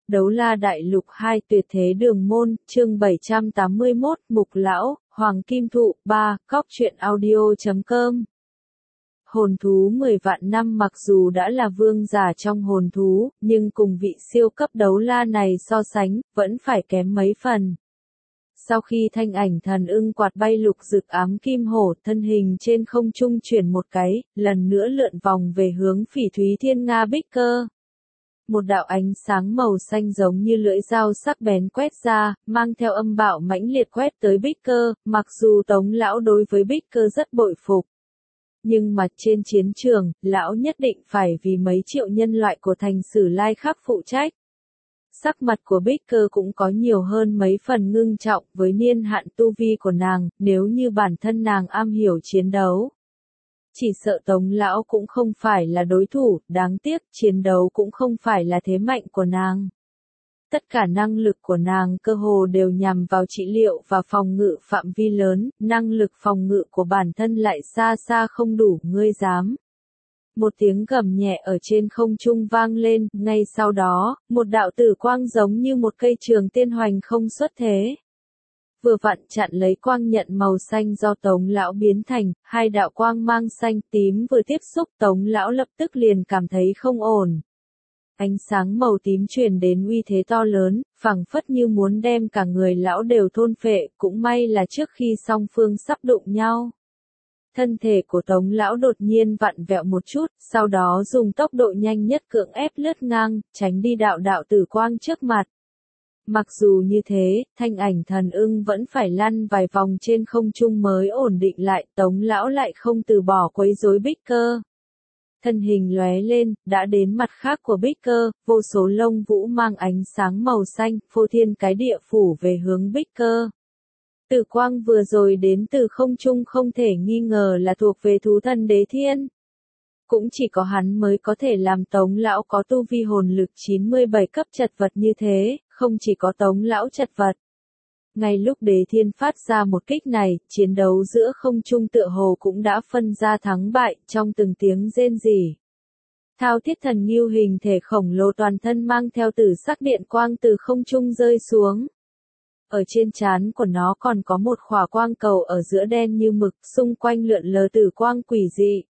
Đấu La Đại Lục 2 Tuyệt Thế Đường Môn, chương 781, Mục Lão, Hoàng Kim Thụ, 3, Cóc truyện audio.com. Hồn thú 10 vạn năm mặc dù đã là vương giả trong hồn thú, nhưng cùng vị siêu cấp đấu la này so sánh, vẫn phải kém mấy phần. Sau khi thanh ảnh thần ưng quạt bay lục rực ám kim hổ, thân hình trên không trung chuyển một cái, lần nữa lượn vòng về hướng Phỉ Thúy Thiên Nga Bích Cơ. Một đạo ánh sáng màu xanh giống như lưỡi dao sắc bén quét ra, mang theo âm bạo mãnh liệt quét tới Bích Cơ, mặc dù Tống lão đối với Bích Cơ rất bội phục. Nhưng mà trên chiến trường, lão nhất định phải vì mấy triệu nhân loại của thành Sử Lai Khắc phụ trách. Sắc mặt của Bích Cơ cũng có nhiều hơn mấy phần ngưng trọng với niên hạn tu vi của nàng, nếu như bản thân nàng am hiểu chiến đấu. Chỉ sợ Tống lão cũng không phải là đối thủ, đáng tiếc chiến đấu cũng không phải là thế mạnh của nàng. Tất cả năng lực của nàng cơ hồ đều nhằm vào trị liệu và phòng ngự phạm vi lớn, năng lực phòng ngự của bản thân lại xa xa không đủ, ngươi dám. Một tiếng gầm nhẹ ở trên không trung vang lên, ngay sau đó, một đạo tử quang giống như một cây trường tiên hoành không xuất thế. Vừa vặn chặn lấy quang nhận màu xanh do Tống lão biến thành, hai đạo quang mang xanh tím vừa tiếp xúc Tống lão lập tức liền cảm thấy không ổn. Ánh sáng màu tím truyền đến uy thế to lớn, phảng phất như muốn đem cả người lão đều thôn phệ, cũng may là trước khi song phương sắp đụng nhau. Thân thể của Tống lão đột nhiên vặn vẹo một chút, sau đó dùng tốc độ nhanh nhất cưỡng ép lướt ngang, tránh đi đạo đạo tử quang trước mặt. Mặc dù như thế, thanh ảnh thần ưng vẫn phải lăn vài vòng trên không trung mới ổn định lại, Tống lão lại không từ bỏ quấy rối Bích Cơ. Thân hình lóe lên, đã đến mặt khác của Bích Cơ, vô số lông vũ mang ánh sáng màu xanh, phô thiên cái địa phủ về hướng Bích Cơ. Tử quang vừa rồi đến từ không trung không thể nghi ngờ là thuộc về thú thần Đế Thiên. Cũng chỉ có hắn mới có thể làm Tống lão có tu vi hồn lực 97 cấp chật vật như thế, không chỉ có Tống lão chật vật. Ngay lúc Đế Thiên phát ra một kích này, chiến đấu giữa không trung tựa hồ cũng đã phân ra thắng bại, trong từng tiếng rên rỉ. Thao Thiết Thần Ngưu hình thể khổng lồ toàn thân mang theo tử sắc điện quang từ không trung rơi xuống. Ở trên trán của nó còn có một khỏa quang cầu ở giữa đen như mực, xung quanh lượn lờ tử quang quỷ dị.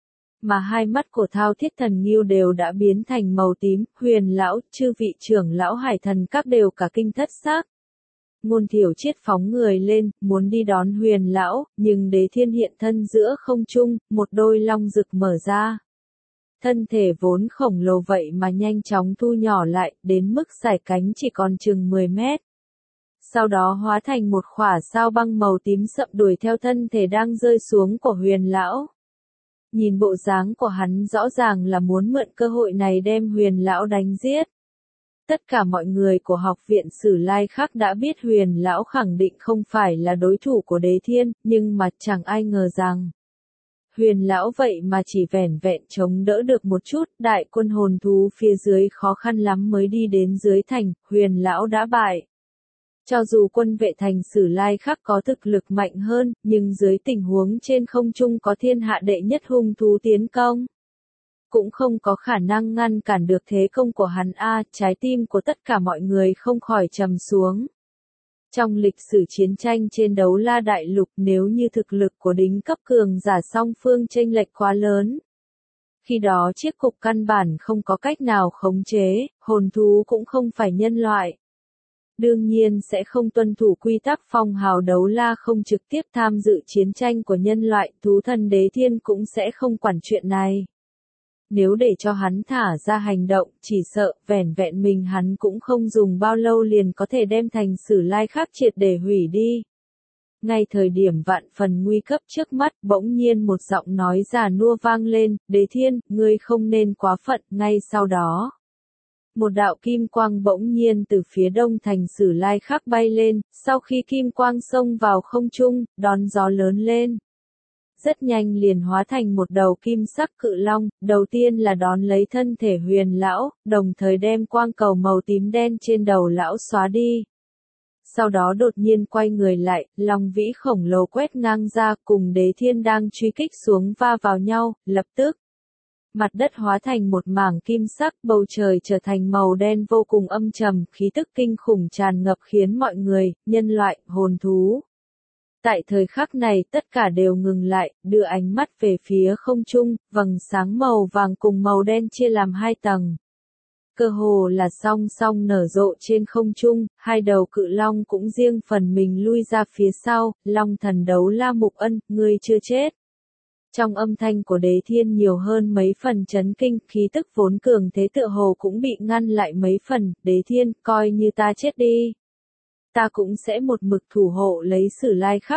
Mà hai mắt của Thao Thiết Thần Ngưu đều đã biến thành màu tím, Huyền lão, chư vị trưởng lão Hải Thần các đều cả kinh thất xác. Ngôn Thiểu Triết phóng người lên, muốn đi đón Huyền lão, nhưng Đế Thiên hiện thân giữa không trung, một đôi long rực mở ra. Thân thể vốn khổng lồ vậy mà nhanh chóng thu nhỏ lại, đến mức sải cánh chỉ còn chừng 10 mét. Sau đó hóa thành một khỏa sao băng màu tím sậm đuổi theo thân thể đang rơi xuống của Huyền lão. Nhìn bộ dáng của hắn rõ ràng là muốn mượn cơ hội này đem Huyền lão đánh giết. Tất cả mọi người của học viện Sử Lai Khắc đã biết Huyền lão khẳng định không phải là đối thủ của Đế Thiên, nhưng mà chẳng ai ngờ rằng Huyền lão vậy mà chỉ vẻn vẹn chống đỡ được một chút, đại quân hồn thú phía dưới khó khăn lắm mới đi đến dưới thành, Huyền lão đã bại. Cho dù quân vệ thành Sử Lai Khắc có thực lực mạnh hơn, nhưng dưới tình huống trên không trung có thiên hạ đệ nhất hung thú tiến công, cũng không có khả năng ngăn cản được thế công của hắn trái tim của tất cả mọi người không khỏi trầm xuống. Trong lịch sử chiến tranh trên Đấu La Đại Lục, nếu như thực lực của đỉnh cấp cường giả song phương chênh lệch quá lớn, khi đó chiếc cục căn bản không có cách nào khống chế, hồn thú cũng không phải nhân loại. Đương nhiên sẽ không tuân thủ quy tắc phong hào đấu la, không trực tiếp tham dự chiến tranh của nhân loại, thú thần Đế Thiên cũng sẽ không quản chuyện này. Nếu để cho hắn thả ra hành động, chỉ sợ, vẻn vẹn mình hắn cũng không dùng bao lâu liền có thể đem thành Sử Lai Khắc triệt để hủy đi. Ngay thời điểm vạn phần nguy cấp trước mắt, bỗng nhiên một giọng nói già nua vang lên, Đế Thiên, ngươi không nên quá phận, ngay sau đó. Một đạo kim quang bỗng nhiên từ phía đông thành Sử Lai Khắc bay lên, sau khi kim quang xông vào không trung, đón gió lớn lên. Rất nhanh liền hóa thành một đầu kim sắc cự long, đầu tiên là đón lấy thân thể Huyền lão, đồng thời đem quang cầu màu tím đen trên đầu lão xóa đi. Sau đó đột nhiên quay người lại, long vĩ khổng lồ quét ngang ra cùng Đế Thiên đang truy kích xuống va vào nhau, lập tức. mặt đất hóa thành một mảng kim sắc, bầu trời trở thành màu đen vô cùng âm trầm, khí tức kinh khủng tràn ngập khiến mọi người, nhân loại, hồn thú. Tại thời khắc này tất cả đều ngừng lại, đưa ánh mắt về phía không trung, vầng sáng màu vàng cùng màu đen chia làm hai tầng. Cơ hồ là song song nở rộ trên không trung, hai đầu cự long cũng riêng phần mình lui ra phía sau, long thần đấu la Mục Ân, ngươi chưa chết. Trong âm thanh của Đế Thiên nhiều hơn mấy phần chấn kinh, khí tức vốn cường thế tựa hồ cũng bị ngăn lại mấy phần, Đế Thiên, coi như ta chết đi. Ta cũng sẽ một mực thủ hộ lấy Sử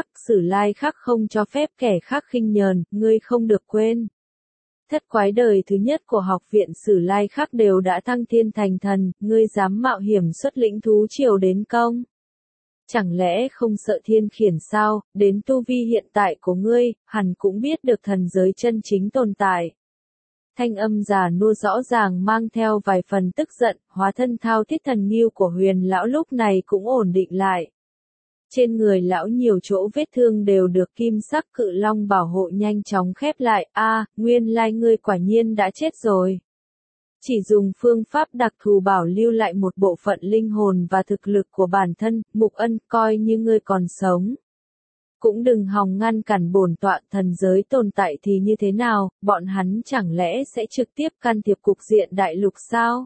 Lai Khắc không cho phép kẻ khác khinh nhờn, ngươi không được quên. Thất quái đời thứ nhất của học viện Sử Lai Khắc đều đã thăng thiên thành thần, ngươi dám mạo hiểm xuất lĩnh thú triều đến công. Chẳng lẽ không sợ thiên khiển sao, đến tu vi hiện tại của ngươi, hẳn cũng biết được thần giới chân chính tồn tại. Thanh âm già nua rõ ràng mang theo vài phần tức giận, hóa thân thao thiết thần nghiêu của Huyền lão lúc này cũng ổn định lại. Trên người lão nhiều chỗ vết thương đều được kim sắc cự long bảo hộ nhanh chóng khép lại, nguyên lai ngươi quả nhiên đã chết rồi. Chỉ dùng phương pháp đặc thù bảo lưu lại một bộ phận linh hồn và thực lực của bản thân, Mục Ân, coi như ngươi còn sống. Cũng đừng hòng ngăn cản bổn tọa, thần giới tồn tại thì như thế nào, bọn hắn chẳng lẽ sẽ trực tiếp can thiệp cục diện đại lục sao?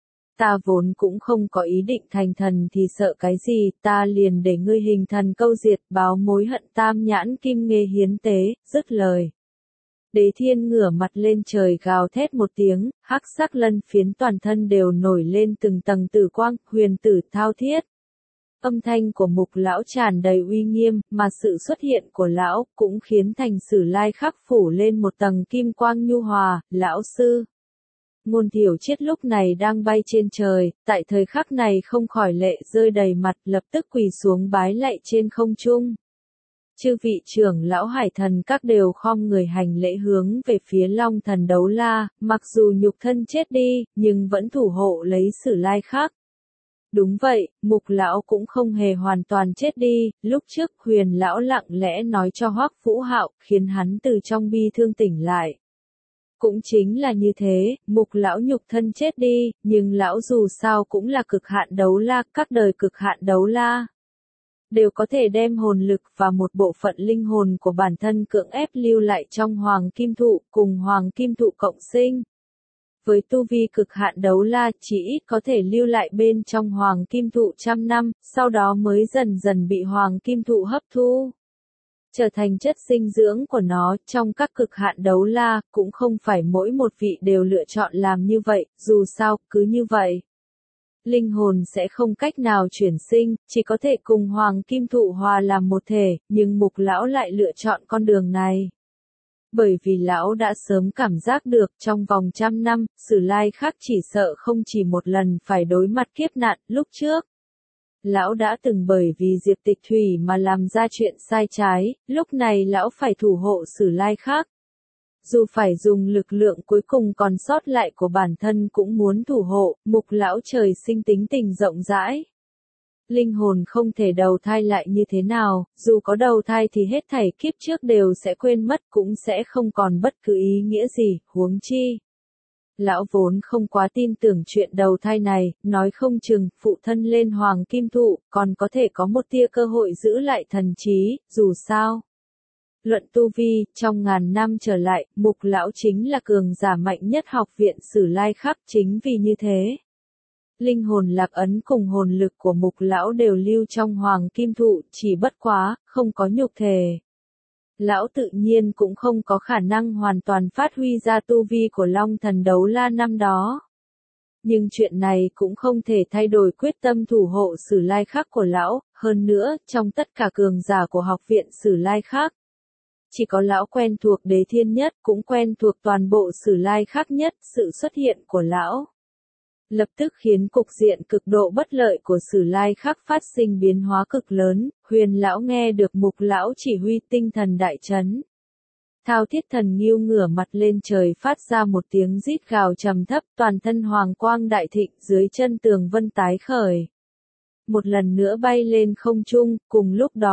Ta vốn cũng không có ý định thành thần thì sợ cái gì, ta liền để ngươi hình thần câu diệt, báo mối hận tam nhãn kim nghê hiến tế, dứt lời. Đế Thiên ngửa mặt lên trời gào thét một tiếng, hắc sắc lân phiến toàn thân đều nổi lên từng tầng tử quang, huyền tử thao thiết. Âm thanh của Mục lão tràn đầy uy nghiêm, mà sự xuất hiện của lão cũng khiến thành Sử Lai Khắc phủ lên một tầng kim quang nhu hòa, lão sư. Ngôn Thiểu Triết lúc này đang bay trên trời, tại thời khắc này không khỏi lệ rơi đầy mặt, lập tức quỳ xuống bái lạy trên không trung. Chư vị trưởng lão hải thần các đều khom người hành lễ hướng về phía Long thần đấu la, mặc dù nhục thân chết đi, nhưng vẫn thủ hộ lấy Sử Lai Khắc. Đúng vậy, Mục lão cũng không hề hoàn toàn chết đi, lúc trước Huyền lão lặng lẽ nói cho Hoắc Vũ Hạo, khiến hắn từ trong bi thương tỉnh lại. Cũng chính là như thế, Mục lão nhục thân chết đi, nhưng lão dù sao cũng là cực hạn đấu la, các đời cực hạn đấu la. Đều có thể đem hồn lực và một bộ phận linh hồn của bản thân cưỡng ép lưu lại trong Hoàng Kim Thụ, cùng Hoàng Kim Thụ cộng sinh. Với tu vi cực hạn đấu la chỉ ít có thể lưu lại bên trong Hoàng Kim Thụ trăm năm, sau đó mới dần dần bị Hoàng Kim Thụ hấp thu. Trở thành chất dinh dưỡng của nó, trong các cực hạn đấu la, cũng không phải mỗi một vị đều lựa chọn làm như vậy, dù sao, cứ như vậy. Linh hồn sẽ không cách nào chuyển sinh, chỉ có thể cùng Hoàng Kim Thụ hòa làm một thể, nhưng Mục lão lại lựa chọn con đường này. Bởi vì lão đã sớm cảm giác được trong vòng trăm năm, Sử Lai Khắc chỉ sợ không chỉ một lần phải đối mặt kiếp nạn, lúc trước. Lão đã từng bởi vì Diệp Tịch Thủy mà làm ra chuyện sai trái, lúc này lão phải thủ hộ Sử Lai Khắc. Dù phải dùng lực lượng cuối cùng còn sót lại của bản thân cũng muốn thủ hộ, Mục lão trời sinh tính tình rộng rãi. Linh hồn không thể đầu thai lại như thế nào, dù có đầu thai thì hết thảy kiếp trước đều sẽ quên mất, cũng sẽ không còn bất cứ ý nghĩa gì, huống chi. Lão vốn không quá tin tưởng chuyện đầu thai này, nói không chừng, phụ thân lên Hoàng Kim Thụ, còn có thể có một tia cơ hội giữ lại thần trí, dù sao. Luận tu vi, trong ngàn năm trở lại, Mục lão chính là cường giả mạnh nhất học viện Sử Lai Khắc, chính vì như thế. Linh hồn lạc ấn cùng hồn lực của Mục lão đều lưu trong Hoàng Kim Thụ, chỉ bất quá, không có nhục thể. Lão tự nhiên cũng không có khả năng hoàn toàn phát huy ra tu vi của Long thần đấu la năm đó. Nhưng chuyện này cũng không thể thay đổi quyết tâm thủ hộ Sử Lai Khắc của lão, hơn nữa, trong tất cả cường giả của học viện Sử Lai Khắc. Chỉ có lão quen thuộc Đế Thiên nhất, cũng quen thuộc toàn bộ Sử Lai Khắc nhất, sự xuất hiện của lão. Lập tức khiến cục diện cực độ bất lợi của Sử Lai Khắc phát sinh biến hóa cực lớn, Huyền lão nghe được Mục lão chỉ huy tinh thần đại chấn. Thao thiết thần nghiêu ngửa mặt lên trời phát ra một tiếng rít gào trầm thấp, toàn thân hoàng quang đại thịnh, dưới chân tường vân tái khởi. Một lần nữa bay lên không trung, cùng lúc đó,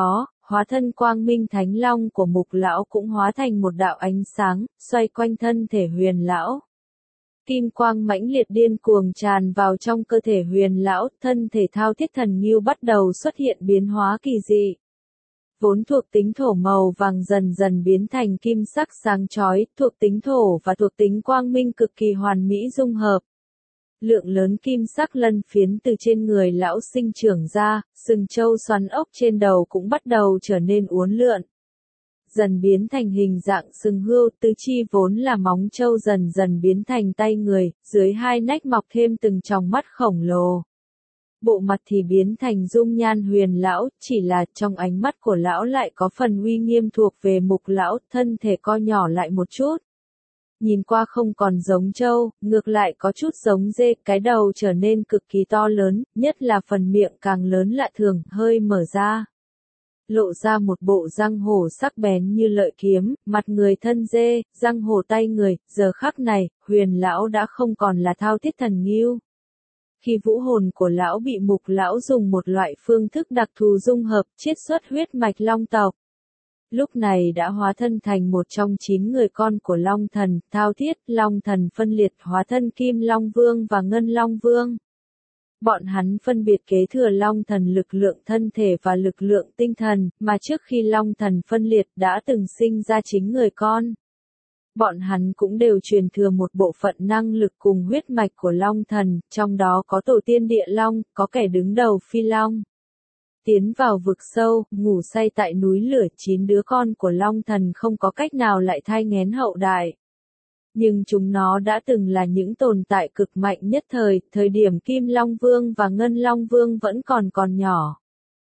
hóa thân quang minh thánh long của Mục lão cũng hóa thành một đạo ánh sáng, xoay quanh thân thể Huyền lão. Kim quang mãnh liệt điên cuồng tràn vào trong cơ thể Huyền lão, thân thể Thao Thiết Thần Ngưu bắt đầu xuất hiện biến hóa kỳ dị. Vốn thuộc tính thổ màu vàng dần dần biến thành kim sắc sáng chói, thuộc tính thổ và thuộc tính quang minh cực kỳ hoàn mỹ dung hợp. Lượng lớn kim sắc lân phiến từ trên người lão sinh trưởng ra, sừng trâu xoắn ốc trên đầu cũng bắt đầu trở nên uốn lượn. Dần biến thành hình dạng sừng hươu, tứ chi vốn là móng trâu dần dần biến thành tay người, dưới hai nách mọc thêm từng tròng mắt khổng lồ. Bộ mặt thì biến thành dung nhan Huyền lão, chỉ là trong ánh mắt của lão lại có phần uy nghiêm thuộc về Mục lão, thân thể co nhỏ lại một chút. Nhìn qua không còn giống trâu, ngược lại có chút giống dê, cái đầu trở nên cực kỳ to lớn, nhất là phần miệng càng lớn lạ thường, hơi mở ra. Lộ ra một bộ răng hổ sắc bén như lợi kiếm, mặt người thân dê, răng hổ tay người, giờ khắc này, Huyền lão đã không còn là Thao Thiết Thần Ngưu. Khi vũ hồn của lão bị Mục lão dùng một loại phương thức đặc thù dung hợp, chiết xuất huyết mạch long tộc. Lúc này đã hóa thân thành một trong 9 người con của Long Thần, Thao Thiết, Long Thần phân liệt hóa thân Kim Long Vương và Ngân Long Vương. Bọn hắn phân biệt kế thừa Long Thần lực lượng thân thể và lực lượng tinh thần, mà trước khi Long Thần phân liệt đã từng sinh ra 9 người con. Bọn hắn cũng đều truyền thừa một bộ phận năng lực cùng huyết mạch của Long Thần, trong đó có tổ tiên Địa Long, có kẻ đứng đầu Phi Long. Tiến vào vực sâu, ngủ say tại núi lửa, 9 đứa con của Long Thần không có cách nào lại thai nghén hậu đại. Nhưng chúng nó đã từng là những tồn tại cực mạnh nhất thời điểm Kim Long Vương và Ngân Long Vương vẫn còn nhỏ.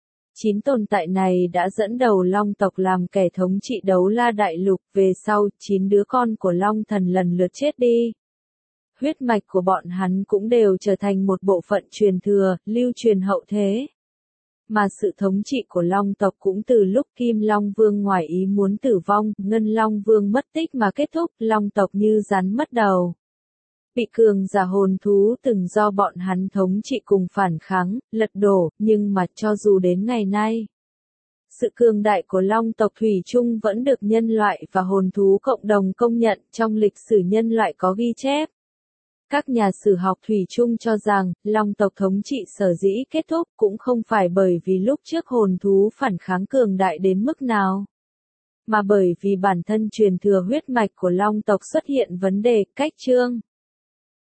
9 tồn tại này đã dẫn đầu Long tộc làm kẻ thống trị Đấu La Đại Lục, về sau, 9 đứa con của Long Thần lần lượt chết đi. Huyết mạch của bọn hắn cũng đều trở thành một bộ phận truyền thừa, lưu truyền hậu thế. Mà sự thống trị của Long tộc cũng từ lúc Kim Long Vương ngoài ý muốn tử vong, Ngân Long Vương mất tích mà kết thúc, Long tộc như rắn mất đầu. Bị cường giả hồn thú từng do bọn hắn thống trị cùng phản kháng, lật đổ, nhưng mà cho dù đến ngày nay, sự cường đại của Long tộc thủy chung vẫn được nhân loại và hồn thú cộng đồng công nhận, trong lịch sử nhân loại có ghi chép. Các nhà sử học thủy chung cho rằng, Long tộc thống trị sở dĩ kết thúc cũng không phải bởi vì lúc trước hồn thú phản kháng cường đại đến mức nào, mà bởi vì bản thân truyền thừa huyết mạch của Long tộc xuất hiện vấn đề, cách chương.